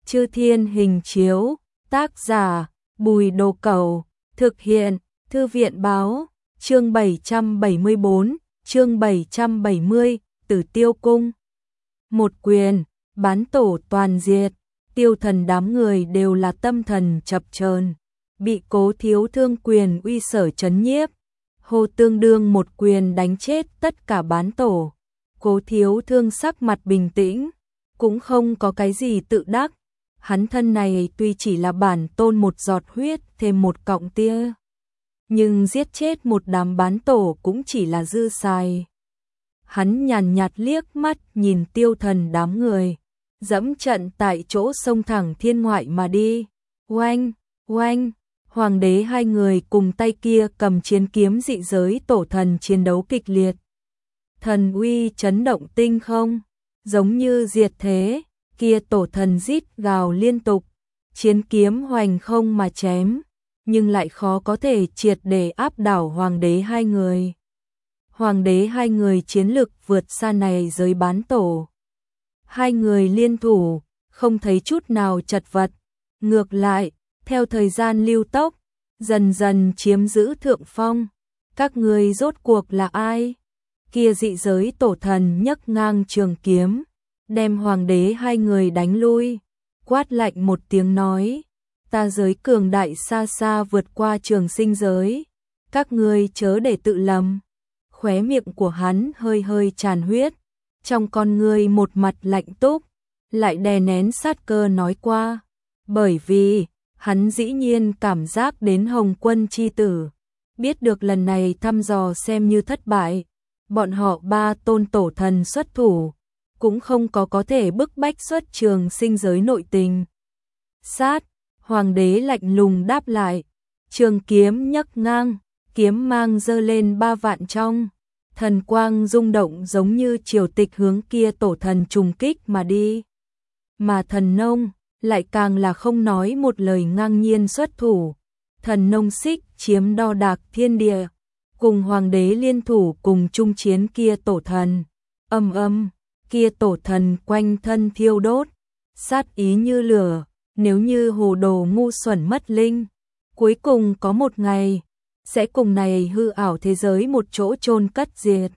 Chư Thiên Hình Chiếu, tác giả Bùi Đồ Cẩu, thực hiện Thư viện Báo, chương 774, chương 770, Tử Tiêu Cung. Một quyền, bán tổ toàn diệt, Tiêu Thần đám người đều là tâm thần chập chờn, bị Cố Thiếu Thương quyền uy sở chấn nhiếp, hô tương đương một quyền đánh chết tất cả bán tổ. Cố Thiếu Thương sắc mặt bình tĩnh, cũng không có cái gì tự đắc. Hắn thân này tuy chỉ là bản tôn một giọt huyết thêm một cọng tia, nhưng giết chết một đám bán tổ cũng chỉ là dư xài. Hắn nhàn nhạt liếc mắt nhìn Tiêu Thần đám người, dẫm trận tại chỗ xông thẳng thiên ngoại mà đi. Oanh, oanh, hoàng đế hai người cùng tay kia cầm chiến kiếm dị giới tổ thần chiến đấu kịch liệt. Thần uy chấn động tinh không, giống như diệt thế, kia tổ thần rít gào liên tục, chiến kiếm hoành không mà chém, nhưng lại khó có thể triệt để áp đảo hoàng đế hai người. Hoàng đế hai người chiến lực vượt xa này giới bán tổ. Hai người liên thủ, không thấy chút nào chật vật, ngược lại, theo thời gian lưu tốc, dần dần chiếm giữ thượng phong. Các ngươi rốt cuộc là ai? Kia dị giới tổ thần nhấc ngang trường kiếm, đem hoàng đế hai người đánh lui, quát lạnh một tiếng nói: ta giới cường đại xa xa vượt qua trường sinh giới, các ngươi chớ để tự lầm. Khóe miệng của hắn hơi hơi tràn huyết, trong con ngươi một mặt lạnh túc, lại đè nén sát cơ nói qua, bởi vì hắn dĩ nhiên cảm giác đến Hồng Quân chi tử, biết được lần này thăm dò xem như thất bại, bọn họ ba tôn tổ thần xuất thủ, cũng không có thể bức bách xuất trường sinh giới nội tình. Sát, hoàng đế lạnh lùng đáp lại, trường kiếm nhấc ngang, kiếm mang giơ lên 3 vạn trong, thần quang rung động giống như triều tịch hướng kia tổ thần trùng kích mà đi. Mà thần nông lại càng là không nói một lời ngang nhiên xuất thủ, thần nông xích chiếm đo đạc thiên địa, cùng hoàng đế liên thủ cùng chung chiến kia tổ thần. Âm âm, kia tổ thần quanh thân thiêu đốt, sát ý như lửa, nếu như hồ đồ ngu xuẩn mất linh, cuối cùng có một ngày sẽ cùng này hư ảo thế giới một chỗ chôn cất diệt.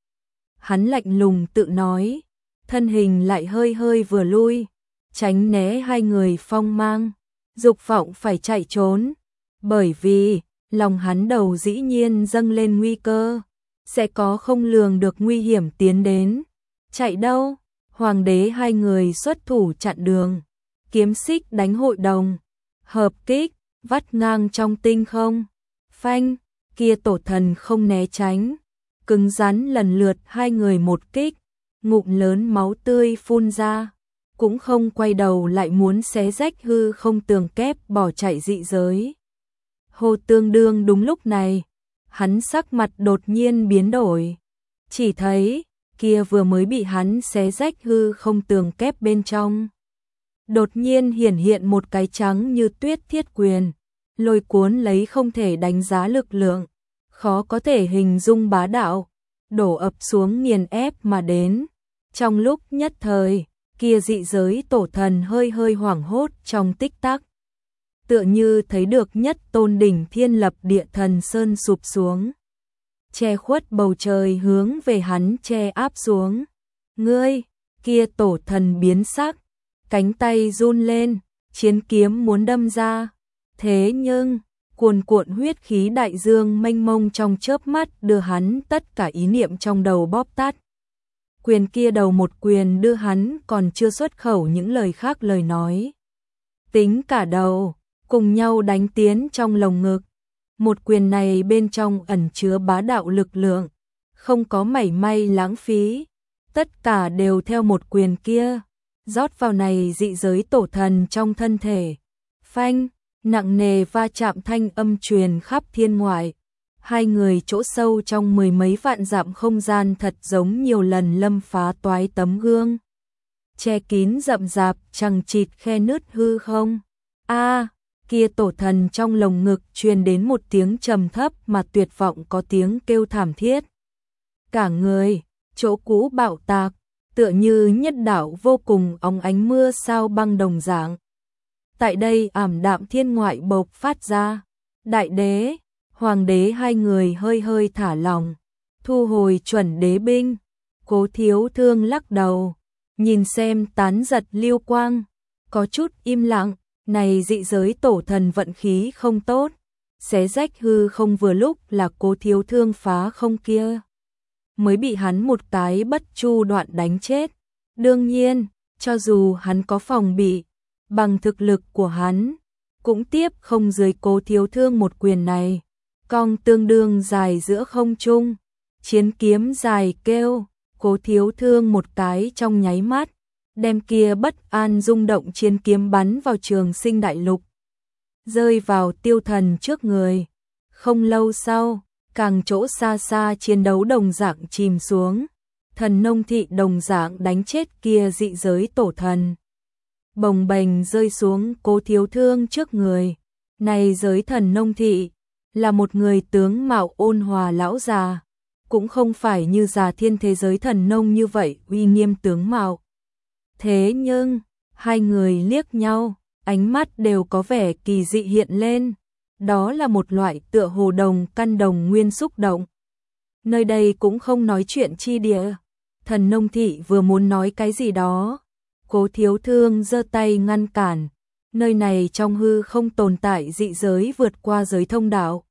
Hắn lạnh lùng tự nói, thân hình lại hơi hơi vừa lui, tránh né hai người phong mang, dục vọng phải chạy trốn, bởi vì lòng hắn đầu dĩ nhiên dâng lên nguy cơ, sẽ có không lường được nguy hiểm tiến đến. Chạy đâu? Hoàng đế hai người xuất thủ chặn đường, kiếm xích đánh hội đồng, hợp kích, vắt ngang trong tinh không. Phanh, kia tổ thần không né tránh, cứng rắn lần lượt hai người một kích, ngụm lớn máu tươi phun ra, cũng không quay đầu lại muốn xé rách hư không tường kép bỏ chạy dị giới. Hồ tương đương đúng lúc này, hắn sắc mặt đột nhiên biến đổi, chỉ thấy kia vừa mới bị hắn xé rách hư không tường kép bên trong, đột nhiên hiển hiện một cái trắng như tuyết thiết quyền, lôi cuốn lấy không thể đánh giá lực lượng, khó có thể hình dung bá đạo, đổ ập xuống nghiền ép mà đến. Trong lúc nhất thời, kia dị giới tổ thần hơi hơi hoảng hốt trong tích tắc, tựa như thấy được nhất tôn đỉnh thiên lập địa thần sơn sụp xuống, che khuất bầu trời hướng về hắn che áp xuống. Ngươi, kia tổ thần biến sắc, cánh tay run lên, chiến kiếm muốn đâm ra, thế nhưng cuồn cuộn huyết khí đại dương mênh mông trong chớp mắt đưa hắn tất cả ý niệm trong đầu bóp tắt. Quyền kia đầu một quyền đưa hắn còn chưa xuất khẩu những lời khác lời nói, tính cả đầu cùng nhau đánh tiến trong lồng ngực. Một quyền này bên trong ẩn chứa bá đạo lực lượng, không có mảy may lãng phí, tất cả đều theo một quyền kia rót vào này dị giới tổ thần trong thân thể. Phanh, nặng nề va chạm thanh âm truyền khắp thiên ngoại, hai người chỗ sâu trong mười mấy vạn dặm không gian thật giống nhiều lần lâm phá toái tấm gương, che kín rậm rạp chằng chịt khe nứt hư không. A, kia tổ thần trong lồng ngực truyền đến một tiếng trầm thấp mà tuyệt vọng có tiếng kêu thảm thiết. Cả người, chỗ cũ bạo tạc, tựa như nhất đạo vô cùng óng ánh mưa sao băng đồng dạng. Tại đây ảm đạm thiên ngoại bộc phát ra, đại đế, hoàng đế hai người hơi hơi thả lòng, thu hồi chuẩn đế binh. Cố Thiếu Thương lắc đầu, nhìn xem tán giật lưu quang, có chút im lặng, này dị giới tổ thần vận khí không tốt, xé rách hư không vừa lúc là Cố Thiếu Thương phá không kia, mới bị hắn một cái bất chu đoạn đánh chết. Đương nhiên, cho dù hắn có phòng bị, bằng thực lực của hắn, cũng tiếp không dưới Cố Thiếu Thương một quyền này. Cong tương đương dài giữa không trung, chiến kiếm dài kêu, Cố Thiếu Thương một cái trong nháy mắt, đem kia bất an rung động chiến kiếm bắn vào Trường Sinh đại lục, rơi vào Tiêu Thần trước người. Không lâu sau, càng chỗ xa xa chiến đấu đồng dạng chìm xuống, Thần Nông Thị đồng dạng đánh chết kia dị giới tổ thần, bồng bềnh rơi xuống Cố Thiếu Thương trước người. Này giới Thần Nông Thị là một người tướng mạo ôn hòa lão già, cũng không phải như già thiên thế giới thần nông như vậy uy nghiêm tướng mạo. Thế nhưng, hai người liếc nhau, ánh mắt đều có vẻ kỳ dị hiện lên, đó là một loại tựa hồ đồng căn đồng nguyên xúc động. Nơi đây cũng không nói chuyện chi địa, Thần Nông Thị vừa muốn nói cái gì đó, Cố Thiếu Thương giơ tay ngăn cản. Nơi này trong hư không tồn tại dị giới vượt qua giới thông đạo,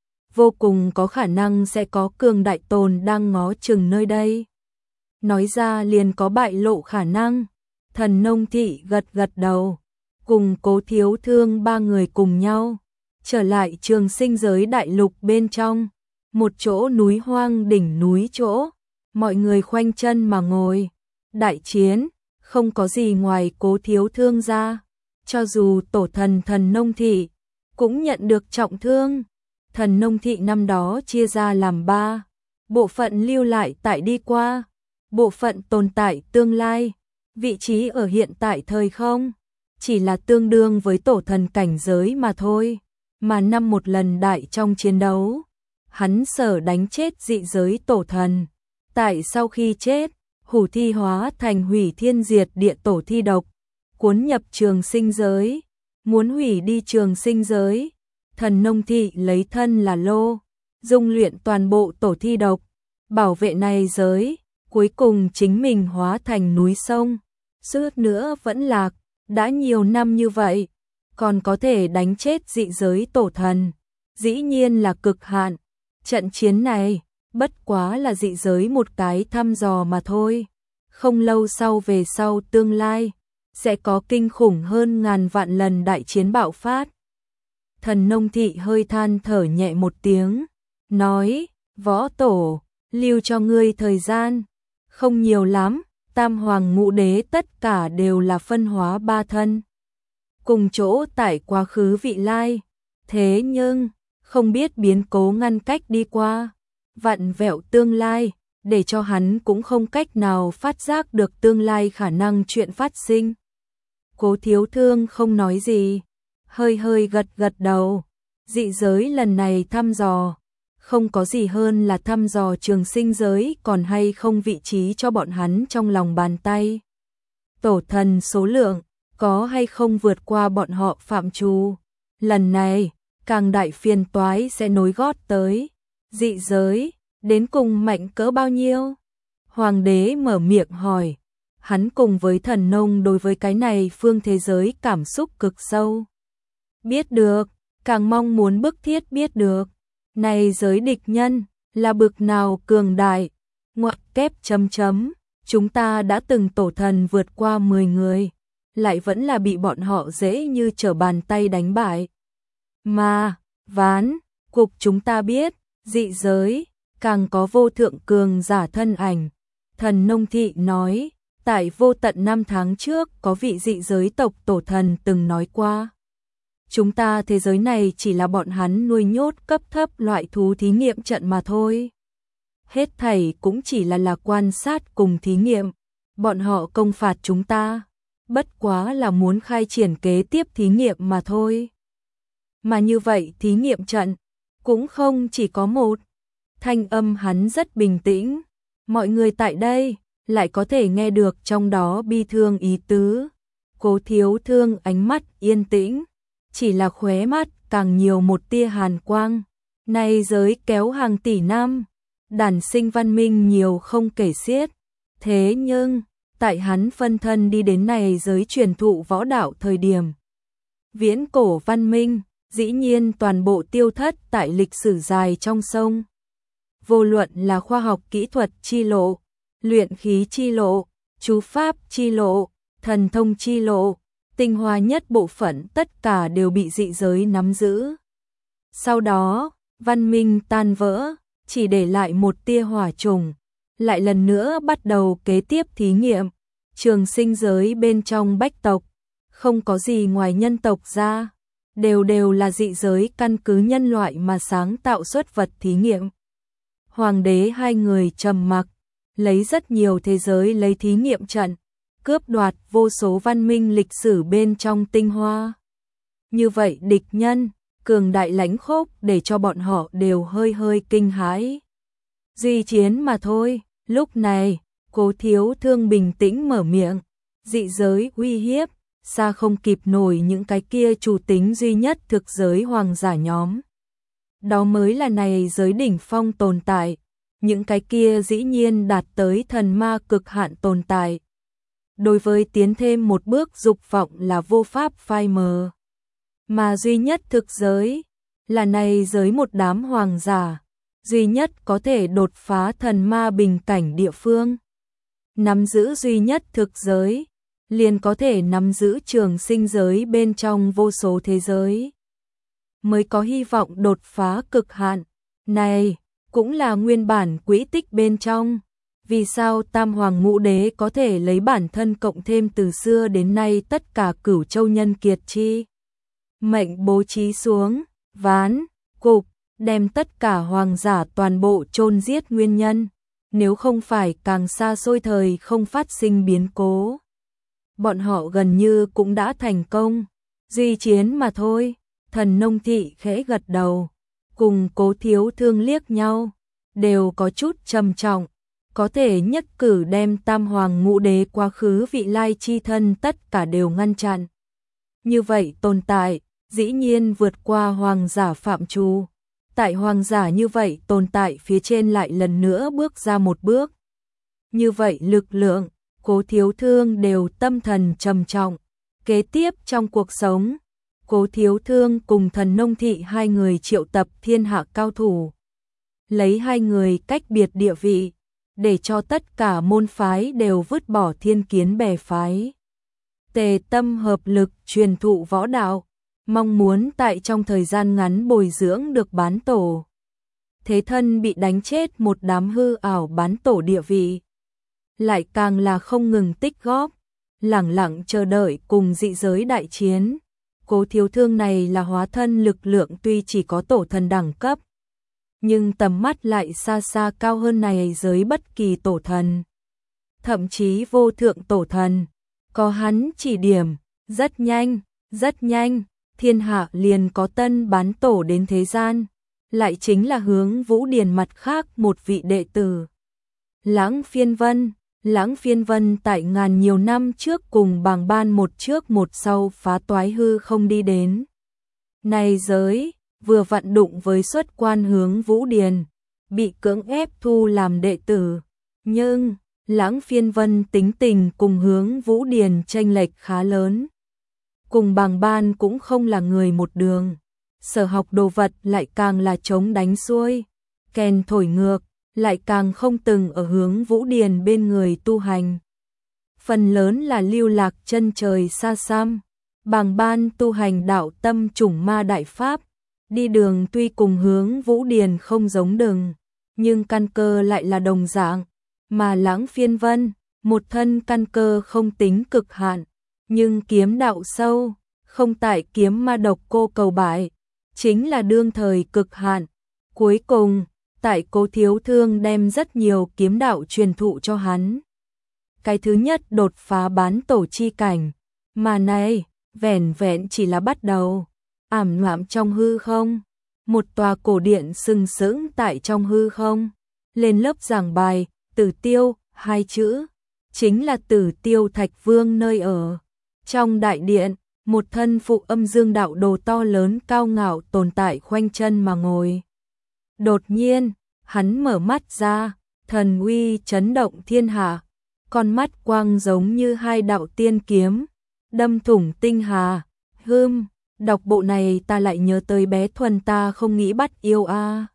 vô cùng có khả năng sẽ có cường đại tồn đang ngó chừng nơi đây. Nói ra liền có bại lộ khả năng. Thần Nông Thị gật gật đầu, cùng Cố Thiếu Thương ba người cùng nhau trở lại Trường Sinh giới đại lục bên trong, một chỗ núi hoang đỉnh núi chỗ, mọi người khoanh chân mà ngồi. Đại chiến, không có gì ngoài Cố Thiếu Thương ra, cho dù tổ thần Thần Nông Thị cũng nhận được trọng thương. Thần Nông Thị năm đó chia ra làm 3 bộ phận lưu lại tại đi qua, bộ phận tồn tại tương lai, vị trí ở hiện tại thời không, chỉ là tương đương với tổ thần cảnh giới mà thôi. Mà năm một lần đại trong chiến đấu, hắn sở đánh chết dị giới tổ thần, tại sau khi chết, hủ thi hóa thành hủy thiên diệt địa tổ thi độc, cuốn nhập Trường Sinh giới, muốn hủy đi Trường Sinh giới. Thần Nông Thị lấy thân là lô, dung luyện toàn bộ tổ thi độc, bảo vệ này giới, cuối cùng chính mình hóa thành núi sông, suốt nữa vẫn lạc. Đã nhiều năm như vậy, còn có thể đánh chết dị giới tổ thần, dĩ nhiên là cực hạn. Trận chiến này, bất quá là dị giới một cái thăm dò mà thôi. Không lâu sau về sau tương lai, sẽ có kinh khủng hơn ngàn vạn lần đại chiến bạo phát. Thần Nông Thị hơi than thở nhẹ một tiếng, nói, võ tổ, lưu cho ngươi thời gian, không nhiều lắm, tam hoàng ngũ đế tất cả đều là phân hóa 3 thân, cùng chỗ tại quá khứ vị lai, thế nhưng, không biết biến cố ngăn cách đi qua, vặn vẹo tương lai, để cho hắn cũng không cách nào phát giác được tương lai khả năng chuyện phát sinh. Cố Thiếu Thương không nói gì, hơi hơi gật gật đầu. Dị giới lần này thăm dò, không có gì hơn là thăm dò Trường Sinh giới còn hay không vị trí cho bọn hắn trong lòng bàn tay. Tổ thần số lượng, có hay không vượt qua bọn họ phạm trù. Lần này, càng đại phiền toái sẽ nối gót tới. Dị giới, đến cùng mạnh cỡ bao nhiêu? Hoàng đế mở miệng hỏi. Hắn cùng với thần nông đối với cái này phương thế giới cảm xúc cực sâu. Biết được, càng mong muốn bức thiết biết được. Này giới địch nhân, là bực nào cường đại. Ngoặc kép chấm chấm, chúng ta đã từng tổ thần vượt qua 10 người, lại vẫn là bị bọn họ dễ như trở bàn tay đánh bại. Mà, ván, cục chúng ta biết, dị giới, càng có vô thượng cường giả thân ảnh. Thần Nông Thị nói, tại vô tận 5 tháng trước có vị dị giới tộc tổ thần từng nói qua. Chúng ta thế giới này chỉ là bọn hắn nuôi nhốt cấp thấp loại thú thí nghiệm trận mà thôi. Hết thảy cũng chỉ là quan sát cùng thí nghiệm. Bọn họ công phạt chúng ta, bất quá là muốn khai triển kế tiếp thí nghiệm mà thôi. Mà như vậy thí nghiệm trận, cũng không chỉ có một. Thanh âm hắn rất bình tĩnh. Mọi người tại đây, lại có thể nghe được trong đó bi thương ý tứ. Cố Thiếu Thương ánh mắt yên tĩnh, chỉ là khóe mắt càng nhiều một tia hàn quang. Này giới kéo hàng tỷ năm, đản sinh văn minh nhiều không kể xiết. Thế nhưng, tại hắn phân thân đi đến này giới truyền thụ võ đạo thời điểm, viễn cổ văn minh, dĩ nhiên toàn bộ tiêu thất tại lịch sử dài trong sông. Vô luận là khoa học kỹ thuật chi lộ, luyện khí chi lộ, chú pháp chi lộ, thần thông chi lộ, tinh hoa nhất bộ phận tất cả đều bị dị giới nắm giữ. Sau đó, văn minh tan vỡ, chỉ để lại một tia hỏa trùng, lại lần nữa bắt đầu kế tiếp thí nghiệm. Trường sinh giới bên trong bách tộc, không có gì ngoài nhân tộc ra, đều là dị giới căn cứ nhân loại mà sáng tạo xuất vật thí nghiệm. Hoàng đế hai người trầm mặc, lấy rất nhiều thế giới lấy thí nghiệm trận, cướp đoạt vô số văn minh lịch sử bên trong tinh hoa. Như vậy địch nhân, cường đại lãnh khốc để cho bọn họ đều hơi kinh hãi. Duy chiến mà thôi, lúc này, Cố Thiếu Thương bình tĩnh mở miệng, dị giới uy hiếp, xa không kịp nổi những cái kia chủ tính duy nhất thực giới hoàng giả nhóm. Đó mới là này giới đỉnh phong tồn tại, những cái kia dĩ nhiên đạt tới thần ma cực hạn tồn tại. Đối với tiến thêm một bước dục vọng là vô pháp phai mờ. Mà duy nhất thực giới, là này giới một đám hoàng giả, duy nhất có thể đột phá thần ma bình cảnh địa phương. Nắm giữ duy nhất thực giới, liền có thể nắm giữ trường sinh giới bên trong vô số thế giới. Mới có hy vọng đột phá cực hạn. Này, cũng là nguyên bản quỹ tích bên trong. Vì sao Tam Hoàng Ngũ Đế có thể lấy bản thân cộng thêm từ xưa đến nay tất cả Cửu Châu nhân kiệt chi mệnh bố trí xuống, ván, cục, đem tất cả hoàng giả toàn bộ chôn giết nguyên nhân, nếu không phải càng xa xôi thời không phát sinh biến cố. Bọn họ gần như cũng đã thành công, duy chiến mà thôi. Thần Nông Thị khẽ gật đầu, cùng Cố Thiếu Thương liếc nhau, đều có chút trầm trọng, có thể nhất cử đem Tam Hoàng Ngũ Đế quá khứ vị lai chi thân tất cả đều ngăn chặn. Như vậy tồn tại, dĩ nhiên vượt qua hoàng giả phạm trù. Tại hoàng giả như vậy tồn tại phía trên lại lần nữa bước ra một bước. Như vậy lực lượng, Cố Thiếu Thương đều tâm thần trầm trọng. Kế tiếp trong cuộc sống, Cố Thiếu Thương cùng Thần Nông Thị hai người triệu tập thiên hạ cao thủ. Lấy hai người cách biệt địa vị, để cho tất cả môn phái đều vứt bỏ thiên kiến bè phái. Tề tâm hợp lực truyền thụ võ đạo, mong muốn tại trong thời gian ngắn bồi dưỡng được bán tổ. Thế thân bị đánh chết một đám hư ảo bán tổ địa vị. Lại càng là không ngừng tích góp, lẳng lặng chờ đợi cùng dị giới đại chiến. Cố Thiếu Thương này là hóa thân lực lượng tuy chỉ có tổ thần đẳng cấp, nhưng tầm mắt lại xa xa cao hơn này giới bất kỳ tổ thần. Thậm chí vô thượng tổ thần, có hắn chỉ điểm, rất nhanh, thiên hạ liền có tân bán tổ đến thế gian, lại chính là Hướng Vũ Điền mặt khác một vị đệ tử. Lãng Phiên Vân tại ngàn nhiều năm trước cùng Bàng Ban một trước một sau phá toái hư không đi đến. Này giới, vừa vặn đụng với xuất quan Hướng Vũ Điền, bị cưỡng ép thu làm đệ tử. Nhưng, Lãng Phiên Vân tính tình cùng Hướng Vũ Điền chênh lệch khá lớn. Cùng Bàng Ban cũng không là người một đường. Sở học đồ vật lại càng là chống đánh xuôi, kèn thổi ngược, lại càng không từng ở Hướng Vũ Điền bên người tu hành. Phần lớn là lưu lạc chân trời xa xăm. Bàng Ban tu hành đạo tâm chủng ma đại pháp, đi đường tuy cùng Hướng Vũ Điền không giống đường, nhưng căn cơ lại là đồng dạng, mà Lãng Phiên Vân, một thân căn cơ không tính cực hạn, nhưng kiếm đạo sâu, không tại kiếm ma độc cô cầu bại, chính là đương thời cực hạn. Cuối cùng, tại Cố Thiếu Thương đem rất nhiều kiếm đạo truyền thụ cho hắn. Cái thứ nhất đột phá bán tổ chi cảnh, mà này, vẻn vẹn chỉ là bắt đầu. Ảm đạm trong hư không, một tòa cổ điện sừng sững tại trong hư không, lên lớp giảng bài, Tử Tiêu, hai chữ, chính là Tử Tiêu Thạch Vương nơi ở. Trong đại điện, một thân phụ âm dương đạo đồ to lớn cao ngạo tồn tại khoanh chân mà ngồi. Đột nhiên, hắn mở mắt ra, thần uy chấn động thiên hạ, con mắt quang giống như hai đạo tiên kiếm, đâm thủng tinh hà. Đọc bộ này ta lại nhớ tới bé Thuần ta không nghĩ bắt yêu a.